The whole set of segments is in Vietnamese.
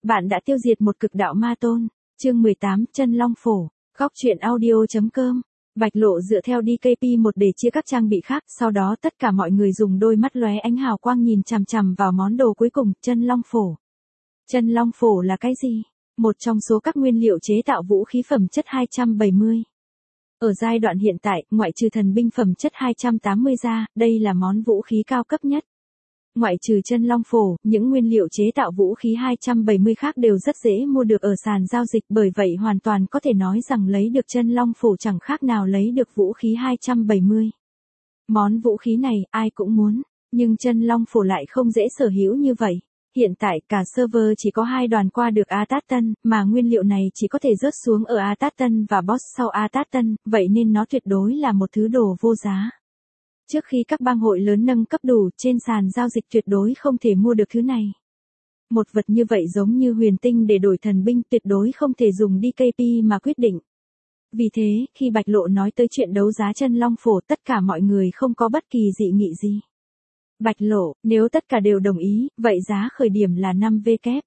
Bạn đã tiêu diệt một cực đạo ma tôn. Chương 18, Chân Long Phổ. Góc truyện audio.com. Bạch Lộ dựa theo DKP1 để chia các trang bị khác, sau đó tất cả mọi người dùng đôi mắt lóe ánh hào quang nhìn chằm chằm vào món đồ cuối cùng, Chân Long Phổ. Chân Long Phổ là cái gì? Một trong số các nguyên liệu chế tạo vũ khí phẩm chất 270. Ở giai đoạn hiện tại, ngoại trừ thần binh phẩm chất 280 ra, đây là món vũ khí cao cấp nhất. Ngoại trừ Chân Long Phổ, những nguyên liệu chế tạo vũ khí 270 khác đều rất dễ mua được ở sàn giao dịch, bởi vậy hoàn toàn có thể nói rằng lấy được Chân Long Phổ chẳng khác nào lấy được vũ khí 270. Món vũ khí này, ai cũng muốn, nhưng Chân Long Phổ lại không dễ sở hữu như vậy. Hiện tại cả server chỉ có 2 đoàn qua được Atat-Tân, mà nguyên liệu này chỉ có thể rớt xuống ở Atat-Tân và boss sau Atat-Tân, vậy nên nó tuyệt đối là một thứ đồ vô giá. Trước khi các bang hội lớn nâng cấp đủ, trên sàn giao dịch tuyệt đối không thể mua được thứ này. Một vật như vậy giống như huyền tinh để đổi thần binh, tuyệt đối không thể dùng DKP mà quyết định. Vì thế, khi Bạch Lộ nói tới chuyện đấu giá Chân Long Phổ, tất cả mọi người không có bất kỳ dị nghị gì. Bạch Lộ, nếu tất cả đều đồng ý, vậy giá khởi điểm là 5W.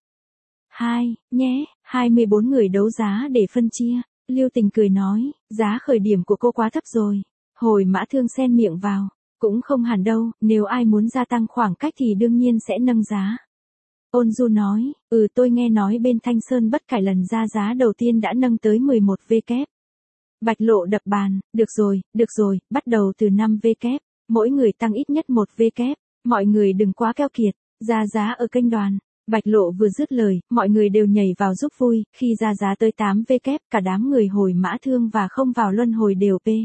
2, nhé, 24 người đấu giá để phân chia. Lưu Tình cười nói, giá khởi điểm của cô quá thấp rồi. Hồi Mã Thương xen miệng vào, cũng không hẳn đâu, nếu ai muốn gia tăng khoảng cách thì đương nhiên sẽ nâng giá. Ôn Du nói, tôi nghe nói bên Thanh Sơn Bất Khải lần ra giá đầu tiên đã nâng tới 11W. Bạch Lộ đập bàn, được rồi, bắt đầu từ 5W, mỗi người tăng ít nhất 1W, mọi người đừng quá keo kiệt, ra giá ở kênh đoàn. Bạch Lộ vừa dứt lời, mọi người đều nhảy vào giúp vui, khi ra giá tới 8W, cả đám người Hồi Mã Thương và không vào luân hồi đều p.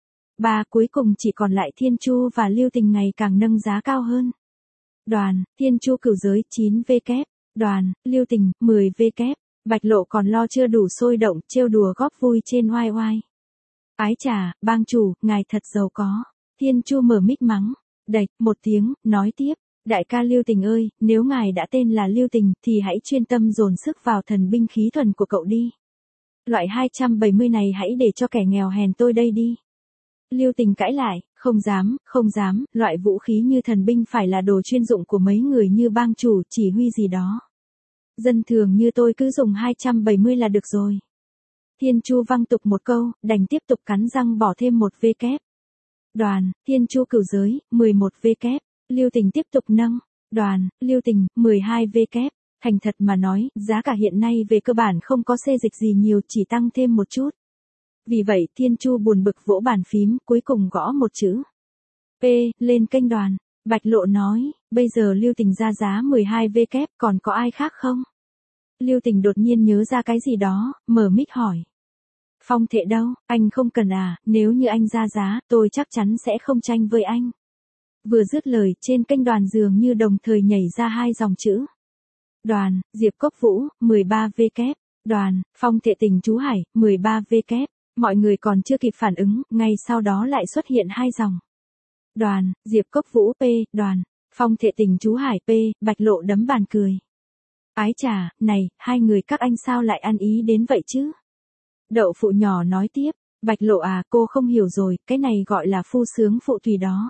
3 cuối cùng chỉ còn lại Thiên Chu và Lưu Tình ngày càng nâng giá cao hơn. Đoàn, Thiên Chu cửu giới 9W, đoàn, Lưu Tình 10W, Bạch Lộ còn lo chưa đủ sôi động, trêu đùa góp vui trên oai oai. Ái chà, bang chủ, ngài thật giàu có. Thiên Chu mở mic mắng, đạch một tiếng, nói tiếp, đại ca Lưu Tình ơi, nếu ngài đã tên là Lưu Tình thì hãy chuyên tâm dồn sức vào thần binh khí thuần của cậu đi. Loại 270 này hãy để cho kẻ nghèo hèn tôi đây đi. Lưu Tình cãi lại, không dám, loại vũ khí như thần binh phải là đồ chuyên dụng của mấy người như bang chủ, chỉ huy gì đó. Dân thường như tôi cứ dùng 270 là được rồi. Thiên Chu văng tục một câu, đành tiếp tục cắn răng bỏ thêm 1W. Đoàn, Thiên Chu cửu giới, 11W, Lưu Tình tiếp tục nâng. Đoàn, Lưu Tình, 12W. Thành thật mà nói, giá cả hiện nay về cơ bản không có xê dịch gì nhiều, chỉ tăng thêm một chút. Vì vậy, Thiên Chu buồn bực vỗ bàn phím, cuối cùng gõ một chữ P, lên kênh đoàn. Bạch Lộ nói, bây giờ Lưu Tình ra giá 12W, còn có ai khác không? Lưu Tình đột nhiên nhớ ra cái gì đó, mở mic hỏi. Phong Thệ đâu, anh không cần à, nếu như anh ra giá, tôi chắc chắn sẽ không tranh với anh. Vừa dứt lời, trên kênh đoàn dường như đồng thời nhảy ra 2 dòng chữ. Đoàn, Diệp Cốc Vũ, 13W. Đoàn, Phong Thệ Tình Chú Hải, 13W. Mọi người còn chưa kịp phản ứng, ngay sau đó lại xuất hiện 2 dòng. Đoàn, Diệp Cốc Vũ P, đoàn, Phong Thệ Tình Chú Hải P, Bạch Lộ đấm bàn cười. Ái chà, này, 2 người các anh sao lại ăn ý đến vậy chứ? Đậu Phụ nhỏ nói tiếp, Bạch Lộ à, cô không hiểu rồi, cái này gọi là phu sướng phụ tùy đó.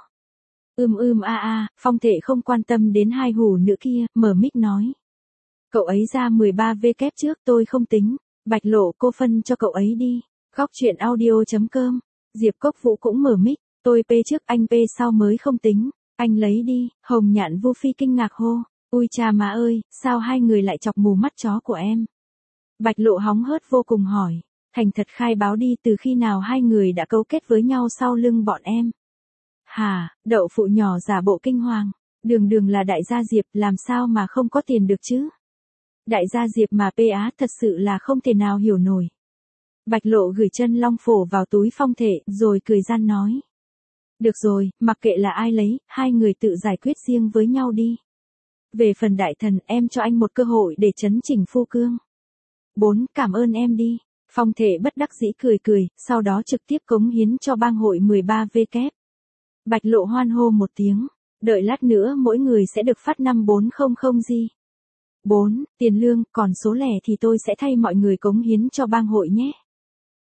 Phong Thệ không quan tâm đến 2 hủ nữ kia, mở mic nói. Cậu ấy ra 13W trước, tôi không tính. Bạch Lộ, cô phân cho cậu ấy đi. Góc truyện audio.com. Diệp Cốc Vũ cũng mở mic, tôi P trước, anh P sau mới không tính. Anh lấy đi. Hồng Nhạn Vu Phi kinh ngạc hô. Ui cha má ơi, sao 2 người lại chọc mù mắt chó của em? Bạch Lộ hóng hớt vô cùng hỏi. Thành thật khai báo đi, từ khi nào 2 người đã cấu kết với nhau sau lưng bọn em? Hả, Đậu Phụ nhỏ giả bộ kinh hoàng. Đường là đại gia Diệp, làm sao mà không có tiền được chứ? Đại gia Diệp mà PA thật sự là không thể nào hiểu nổi. Bạch Lộ gửi Chân Long Phổ vào túi Phong Thệ, rồi cười gian nói. Được rồi, mặc kệ là ai lấy, 2 người tự giải quyết riêng với nhau đi. Về phần đại thần, em cho anh một cơ hội để chấn chỉnh phu cương. 4, cảm ơn em đi. Phong Thệ bất đắc dĩ cười, sau đó trực tiếp cống hiến cho bang hội 13W. Bạch Lộ hoan hô một tiếng, đợi lát nữa mỗi người sẽ được phát 5400 gì. 4, tiền lương, còn số lẻ thì tôi sẽ thay mọi người cống hiến cho bang hội nhé.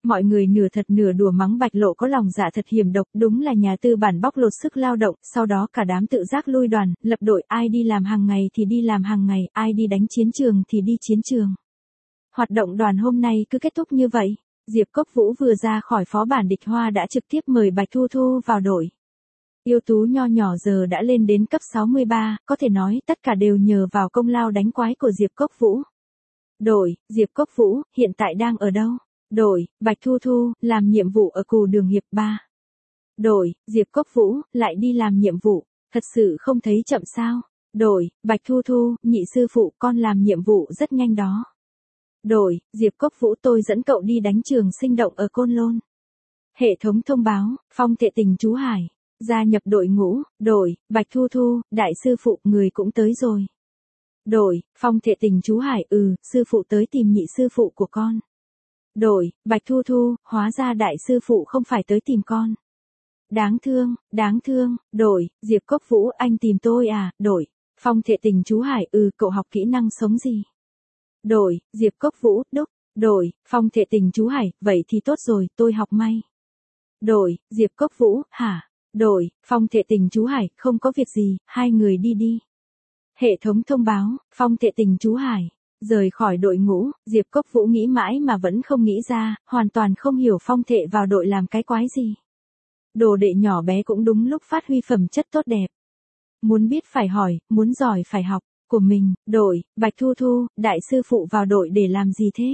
Mọi người nửa thật nửa đùa mắng Bạch Lộ có lòng dạ thật hiểm độc, đúng là nhà tư bản bóc lột sức lao động, sau đó cả đám tự giác lui đoàn, lập đội, ai đi làm hàng ngày thì đi làm hàng ngày, ai đi đánh chiến trường thì đi chiến trường. Hoạt động đoàn hôm nay cứ kết thúc như vậy. Diệp Cốc Vũ vừa ra khỏi phó bản địch hoa đã trực tiếp mời Bạch Thu Thu vào đội. Yêu tú nho nhỏ giờ đã lên đến cấp 63, có thể nói tất cả đều nhờ vào công lao đánh quái của Diệp Cốc Vũ. Đội, Diệp Cốc Vũ, hiện tại đang ở đâu? Đội, Bạch Thu Thu, làm nhiệm vụ ở Cù Đường Hiệp 3. Đội, Diệp Cốc Vũ, lại đi làm nhiệm vụ, thật sự không thấy chậm sao? Đội, Bạch Thu Thu, nhị sư phụ, con làm nhiệm vụ rất nhanh đó. Đội, Diệp Cốc Vũ, tôi dẫn cậu đi đánh trường sinh động ở Côn Lôn. Hệ thống thông báo, Phong Thệ Tình chú Hải, gia nhập đội ngũ. Đội, Bạch Thu Thu, đại sư phụ, người cũng tới rồi. Đội, Phong Thệ Tình chú Hải, sư phụ tới tìm nhị sư phụ của con. Đội, Bạch Thu Thu, hóa ra đại sư phụ không phải tới tìm con. Đáng thương. Đội, Diệp Cốc Vũ, anh tìm tôi à? Đội, Phong Thệ Tình chú Hải, cậu học kỹ năng sống gì? Đội, Diệp Cốc Vũ, đúc. Đội, Phong Thệ Tình chú Hải, vậy thì tốt rồi, tôi học may. Đội, Diệp Cốc Vũ, hả? Đội, Phong Thệ Tình chú Hải, không có việc gì, hai người đi. Hệ thống thông báo, Phong Thệ Tình chú Hải rời khỏi đội ngũ. Diệp Cốc Vũ nghĩ mãi mà vẫn không nghĩ ra, hoàn toàn không hiểu Phong Thệ vào đội làm cái quái gì. Đồ đệ nhỏ bé cũng đúng lúc phát huy phẩm chất tốt đẹp. Muốn biết phải hỏi, muốn giỏi phải học. Của mình. Đội, Bạch Thu Thu, đại sư phụ vào đội để làm gì thế?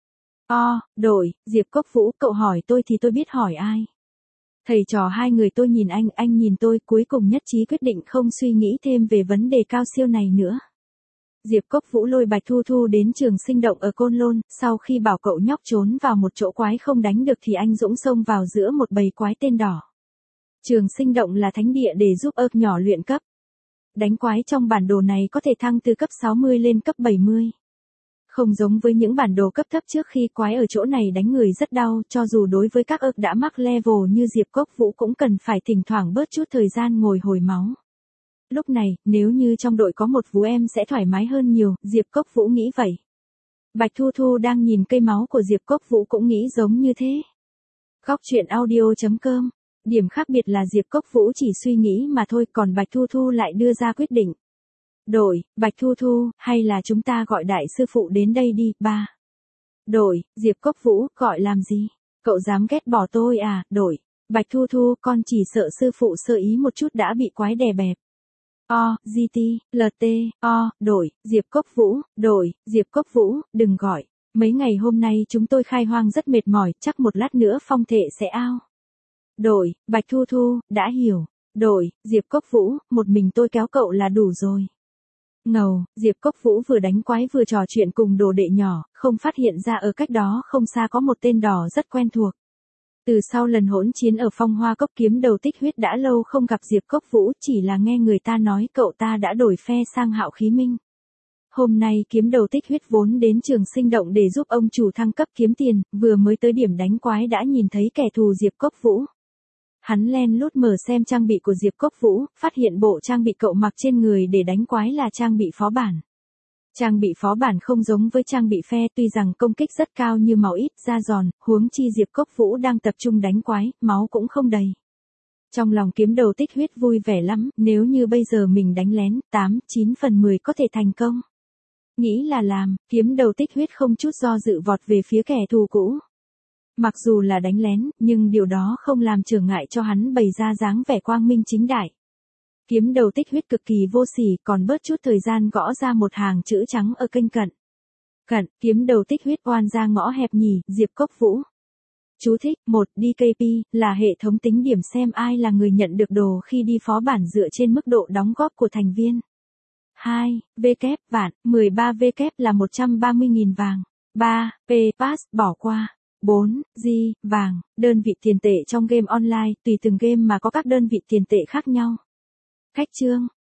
Đội, Diệp Cốc Vũ, cậu hỏi tôi thì tôi biết hỏi ai. Thầy trò hai người tôi nhìn anh nhìn tôi, cuối cùng nhất trí quyết định không suy nghĩ thêm về vấn đề cao siêu này nữa. Diệp Cốc Vũ lôi Bạch Thu Thu đến trường sinh động ở Côn Lôn, sau khi bảo cậu nhóc trốn vào một chỗ quái không đánh được thì anh dũng xông vào giữa một bầy quái tên đỏ. Trường sinh động là thánh địa để giúp ớt nhỏ luyện cấp. Đánh quái trong bản đồ này có thể thăng từ cấp 60 lên cấp 70. Không giống với những bản đồ cấp thấp trước, khi quái ở chỗ này đánh người rất đau, cho dù đối với các ớt đã mắc level như Diệp Cốc Vũ cũng cần phải thỉnh thoảng bớt chút thời gian ngồi hồi máu. Lúc này, nếu như trong đội có một Vũ em sẽ thoải mái hơn nhiều, Diệp Cốc Vũ nghĩ vậy. Bạch Thu Thu đang nhìn cây máu của Diệp Cốc Vũ cũng nghĩ giống như thế. Góc truyện audio.com. Điểm khác biệt là Diệp Cốc Vũ chỉ suy nghĩ mà thôi, còn Bạch Thu Thu lại đưa ra quyết định. Đội, Bạch Thu Thu, hay là chúng ta gọi đại sư phụ đến đây đi. 3. Đội, Diệp Cốc Vũ, gọi làm gì? Cậu dám ghét bỏ tôi à? Đội, Bạch Thu Thu, con chỉ sợ sư phụ sơ ý một chút đã bị quái đè bẹp. GT, LT, Đội, Diệp Cốc Vũ, đội, Diệp Cốc Vũ, đừng gọi. Mấy ngày hôm nay chúng tôi khai hoang rất mệt mỏi, chắc một lát nữa Phong Thệ sẽ out. Đội, Bạch Thu Thu, đã hiểu. Đội, Diệp Cốc Vũ, một mình tôi kéo cậu là đủ rồi. Ngầu, Diệp Cốc Vũ vừa đánh quái vừa trò chuyện cùng đồ đệ nhỏ, không phát hiện ra ở cách đó không xa có một tên đỏ rất quen thuộc. Từ sau lần hỗn chiến ở Phong Hoa Cốc, kiếm đầu tích huyết đã lâu không gặp Diệp Cốc Vũ, chỉ là nghe người ta nói cậu ta đã đổi phe sang Hạo Khí Minh. Hôm nay kiếm đầu tích huyết vốn đến trường sinh động để giúp ông chủ thăng cấp kiếm tiền, vừa mới tới điểm đánh quái đã nhìn thấy kẻ thù Diệp Cốc Vũ. Hắn len lút mở xem trang bị của Diệp Cốc Vũ, phát hiện bộ trang bị cậu mặc trên người để đánh quái là trang bị phó bản. Trang bị phó bản không giống với trang bị phe, tuy rằng công kích rất cao nhưng máu ít, da giòn, huống chi Diệp Cốc Vũ đang tập trung đánh quái, máu cũng không đầy. Trong lòng kiếm đầu tích huyết vui vẻ lắm, nếu như bây giờ mình đánh lén, 8-9 phần 10 có thể thành công. Nghĩ là làm, kiếm đầu tích huyết không chút do dự vọt về phía kẻ thù cũ. Mặc dù là đánh lén, nhưng điều đó không làm trở ngại cho hắn bày ra dáng vẻ quang minh chính đại. Kiếm đầu tích huyết cực kỳ vô sỉ, còn bớt chút thời gian gõ ra một hàng chữ trắng ở kênh cận. Kiếm đầu tích huyết oan ra ngõ hẹp nhỉ, Diệp Cốc Vũ. Chú thích, 1. DKP, là hệ thống tính điểm xem ai là người nhận được đồ khi đi phó bản dựa trên mức độ đóng góp của thành viên. 2. W, vạn, 13 W là 130.000 vàng. 3. P, pass, bỏ qua. 4. G, vàng, đơn vị tiền tệ trong game online, tùy từng game mà có các đơn vị tiền tệ khác nhau. Khách chương,